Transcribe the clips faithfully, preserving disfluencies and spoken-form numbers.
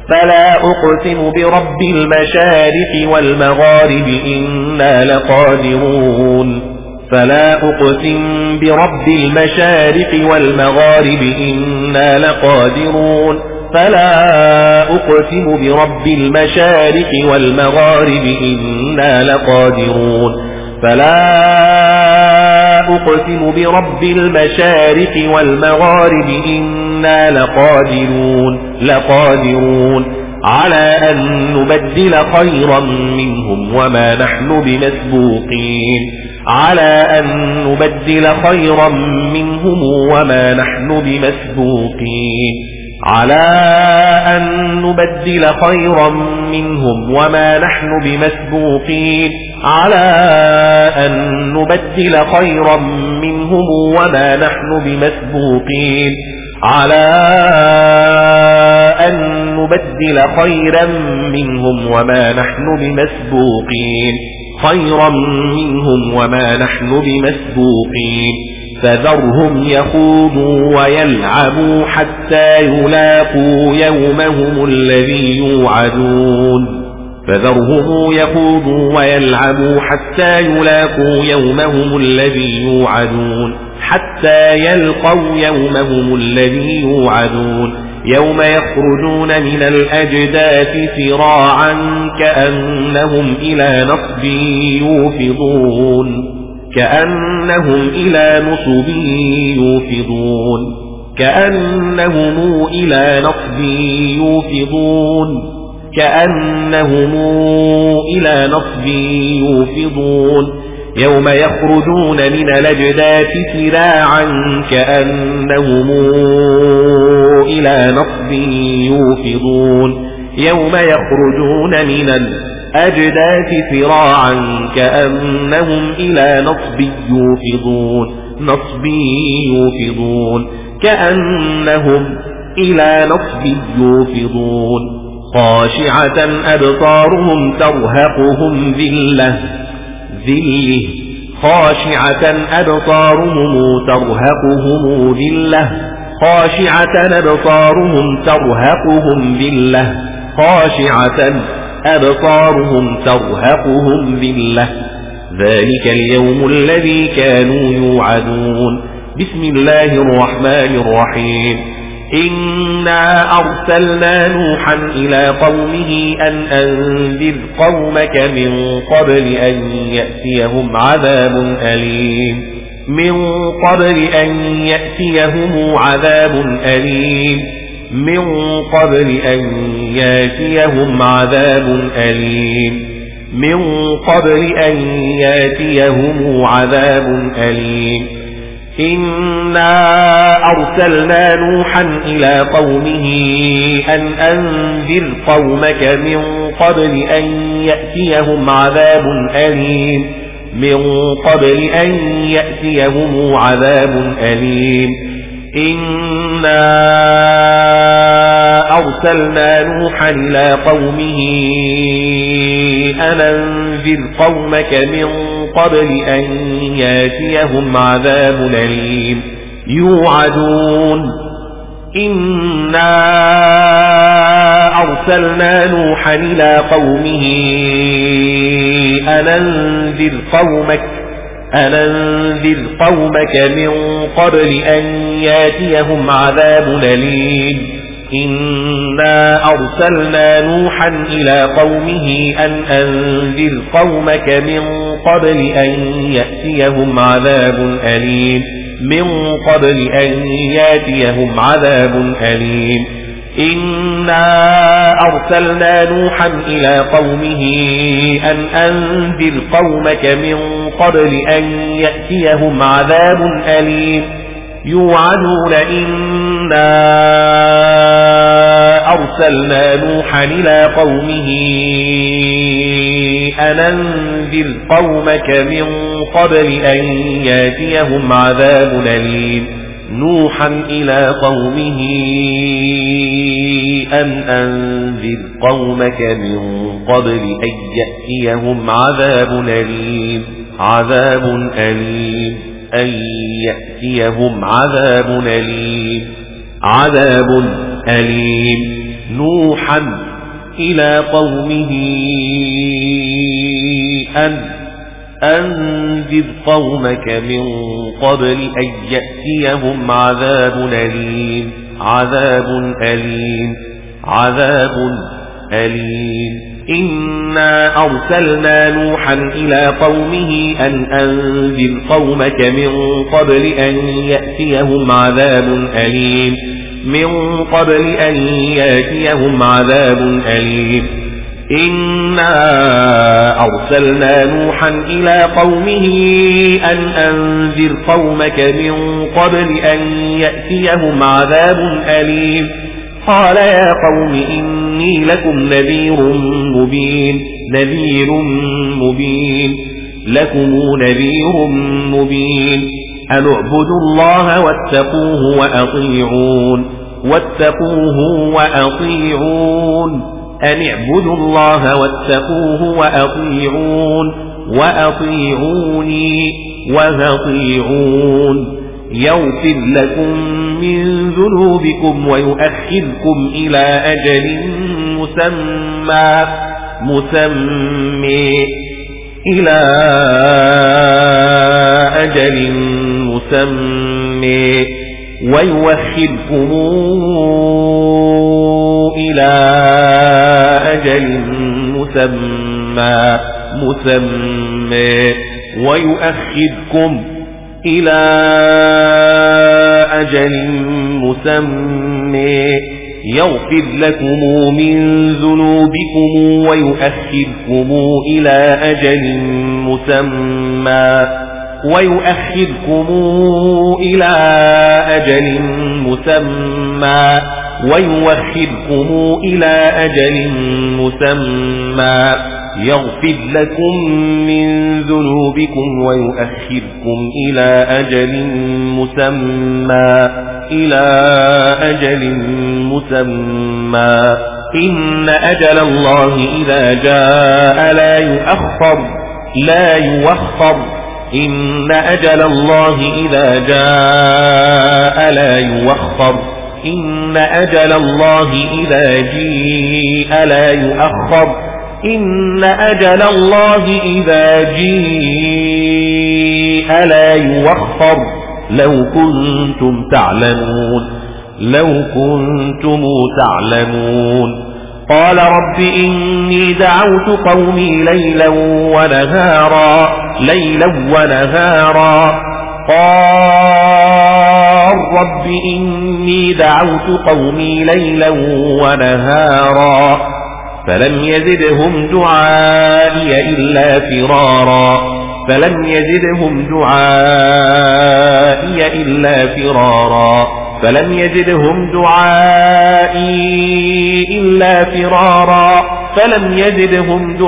فلا أقسم برب المشارق والمغارب إنا لقادرون فلا أقسم برب المشارق والمغارب إنا لقادرون فلا أقسم برب المشارق والمغارب إنا لقادرون فلا أقسم برب المشارق والمغارب إنا لقادرون لقادرون على أن نبدل خيرا منهم وما نحن بمسبوقين على أن نبدل خيرا منهم وما نحن بمسبوقين على أن نبدل خيرا منهم وما نحن بمسبوقين على أن نبدل خيرا منهم وما نحن بمسبوقين على أن نبدل خيرا منهم وما نحن بمسبوقين خيرا منهم وما نحن بمسبوقين فذرهم يخوضوا ويلعبوا حتى يلاقوا يومهم الذي يوعدون فذرهم يخوضوا ويلعبوا حتى يلاقوا يومهم الذي يوعدون حتى يلقوا يومهم الذي يوعدون يوم يخرجون من الأجداث سراعا كأنهم إلى نصب يوفضون كأنهم إلى نصب يوفضون كأنهم إلى نصب يوفضون كأنهم إلى نصب يوفضون يوم يخرجون من الأجداث سراعا كأنهم إلى نصب يوفضون يوم يخرجون من الأجداث سراعا كأنهم إلى نصب يوفضون نصب يوفضون كأنهم إلى نصب يوفضون خاشعة أبصارهم ترهقهم ذلة ذله خاشعة أبصارهم ترهقهم ذلة خاشعة أبصارهم ترهقهم ذلة خاشعة أبصارهم ترهقهم ذلة ذلك اليوم الذي كانوا يوعدون بسم الله الرحمن الرحيم إنا أرسلنا نوحا إلى قومه أن أنذر قومك من قبل أن يأتيهم عذاب أليم من قبل أن يأتيهم عذاب أليم من قبل أن يأتيهم عذاب أليم من قبل أن يأتيهم عذاب أليم إنا أرسلنا نوحا إلى قومه أن أنذر قومك من قبل أن يأتيهم عذاب أليم من قبل أن يأتيهم عذاب أليم إنا أرسلنا نوحا إلى قومه أن أنذر قومك من قبل أن يأتيهم عذاب أليم يوعدون إنا أرسلنا نوحا إلى قومه أن أنذر قومك أن أنذر قومك من قبل أن يأتيهم عذاب أليم إنا أرسلنا نوحا إلى قومه أن أنذر قومك من قبل أن يأتيهم عذاب أليم من قبل أن يأتيهم عذاب أليم إنا أرسلنا نوحا إلى قومه أن أنذر قومك من قبل أن يأتيهم عذاب أليم يوعدون إنا أرسلنا نوحا إلى قومه أن أنذر قومك من قبل أن يأتيهم عذاب أليم نوحا إلى قومه أن أنذر قومك من قبل أن يأتيهم عذاب أليم عذاب أليم أن يأتيهم عذاب أليم عذاب أليم نوحا إلى قومه أن أنذر قومك من قبل أن يأتيهم عذاب أليم عذاب أليم عذاب أليم إنا أرسلنا نوحا إلى قومه أن أنذر قومك من قبل أن يأتيهم عذاب أليم من قبل أن يأتيهم عذاب أليم إنا أرسلنا نوحا إلى قومه أن أنذر قومك من قبل أن يأتيهم عذاب أليم قال يا قوم إني لكم نذير مبين نذير مبين لكم نذير مبين أن اعبدوا الله واتقوه وأطيعون واتقوه وأطيعون أن اعبدوا الله واتقوه وأطيعون وأطيعوني وأطيعون يغفر لكم من ذنوبكم ويؤخركم إلى أجل مسمى مسمى إلى أجل مسمى ويؤخركم إلى أجل مسمى مسمى ويؤخركم إلى أجل مسمى يغفر لكم من ذنوبكم ويؤخركم إلى أجل مسمى ويؤخركم إلى أجل مسمى ويؤخركم إلى أجل مسمى يغفر لكم من ذنوبكم ويؤخركم إلى أجل مسمى إلى أجل مسمى إن أجل الله إذا جاء لا يؤخر لا يؤخر إن أجل الله إذا جاء لا يؤخر إن أجل الله إذا جيء لا يؤخر إن أجل الله إذا جيء لا يؤخر لو كنتم تعلمون لو كنتم تعلمون قال رب إني دعوت قومي ليلا ونهارا ليلا ونهارا قال رب إني دعوت قومي ليلا ونهارا فلم يزدهم دعائي إلا فرارا فلم يزدهم دعائي إلا فرارا فلم يزدهم دعائي إلا فرارا فلم يزدهم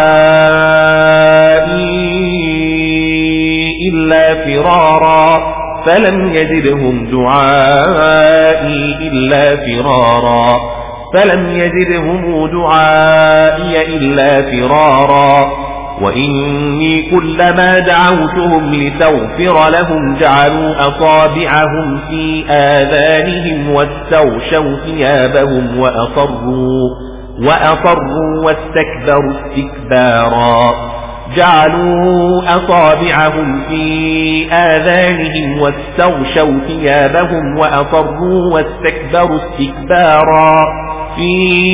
دعائي إلا فرارا فلم يزدهم دعائي إلا فرارا فلم يزدهم دعائي إلا فرارا وإني كلما دعوتهم لتغفر لهم جعلوا أصابعهم في آذانهم واستغشوا ثيابهم وأصروا وأصروا واستكبروا استكبارا جعلوا أصابعهم في آذانهم واستغشوا ثيابهم وأصروا واستكبروا استكبارا في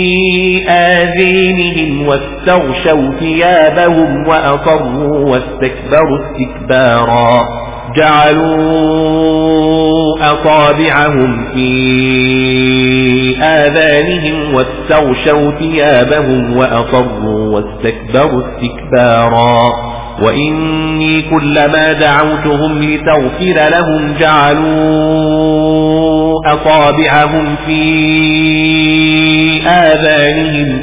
آذانهم واستغشوا ثيابهم وأصروا واستكبروا استكبارا جعلوا أصابعهم في آذانهم واستغشوا ثيابهم وأصروا واستكبروا استكبارا وإني كلما دعوتهم لتغفر لهم جعلوا أصابعهم في آذانهم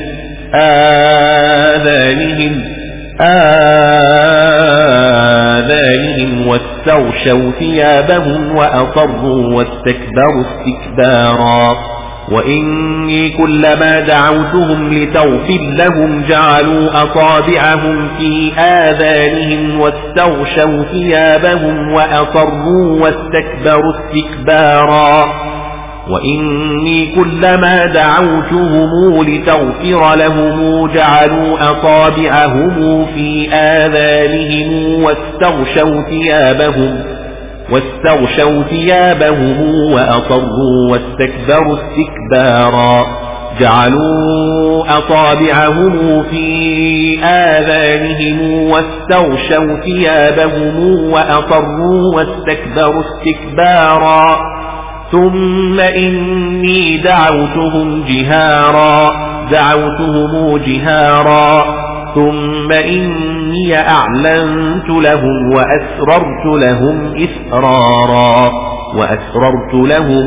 آذانهم آذانهم واستغشوا ثيابهم وأصروا واستكبروا استكبارا وإني كلما دعوتهم لتغفر لهم جعلوا أصابعهم في آذانهم واستغشوا ثيابهم وأصروا واستكبروا استكبارا وإني كلما دعوتهم لتغفر لهم جعلوا أصابعهم في آذانهم واستغشوا ثيابهم واستغشوا ثيابهم وأصروا واستكبروا استكبارا جعلوا أصابعهم في آذانهم واستغشوا ثيابهم وأصروا واستكبروا استكبارا ثم إني دعوتهم جهارا دعوتهم جهارا ثم إني أعلنت لهم وأسررت لهم إسرارا وأسررت لهم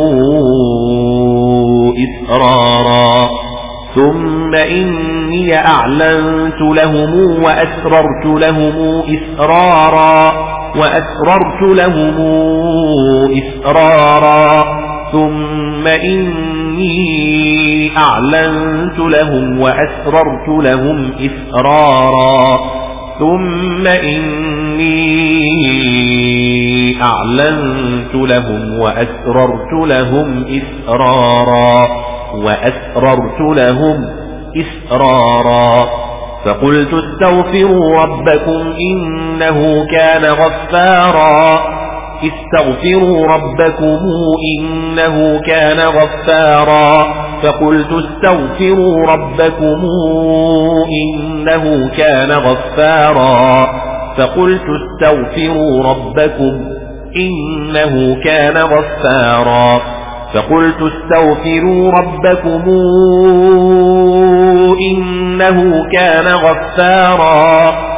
إسرارا ثم إني أعلنت لهم وأسررت لهم إسرارا وأسررت لهم إسرارا ثم إني أعلنت لهم وأسررت لهم إسرارا ثم إني أعلنت لهم وأسررت لهم إسرارا وأسررت لهم إسرارا فقلت استغفروا ربكم إنه كان غفارا استغفروا ربكم إنه كان غفارا فقلت استغفروا ربكم إنه كان غفارا فقلت استغفروا ربكم إنه كان غفارا فقلت استغفروا ربكم إنه كان غفارا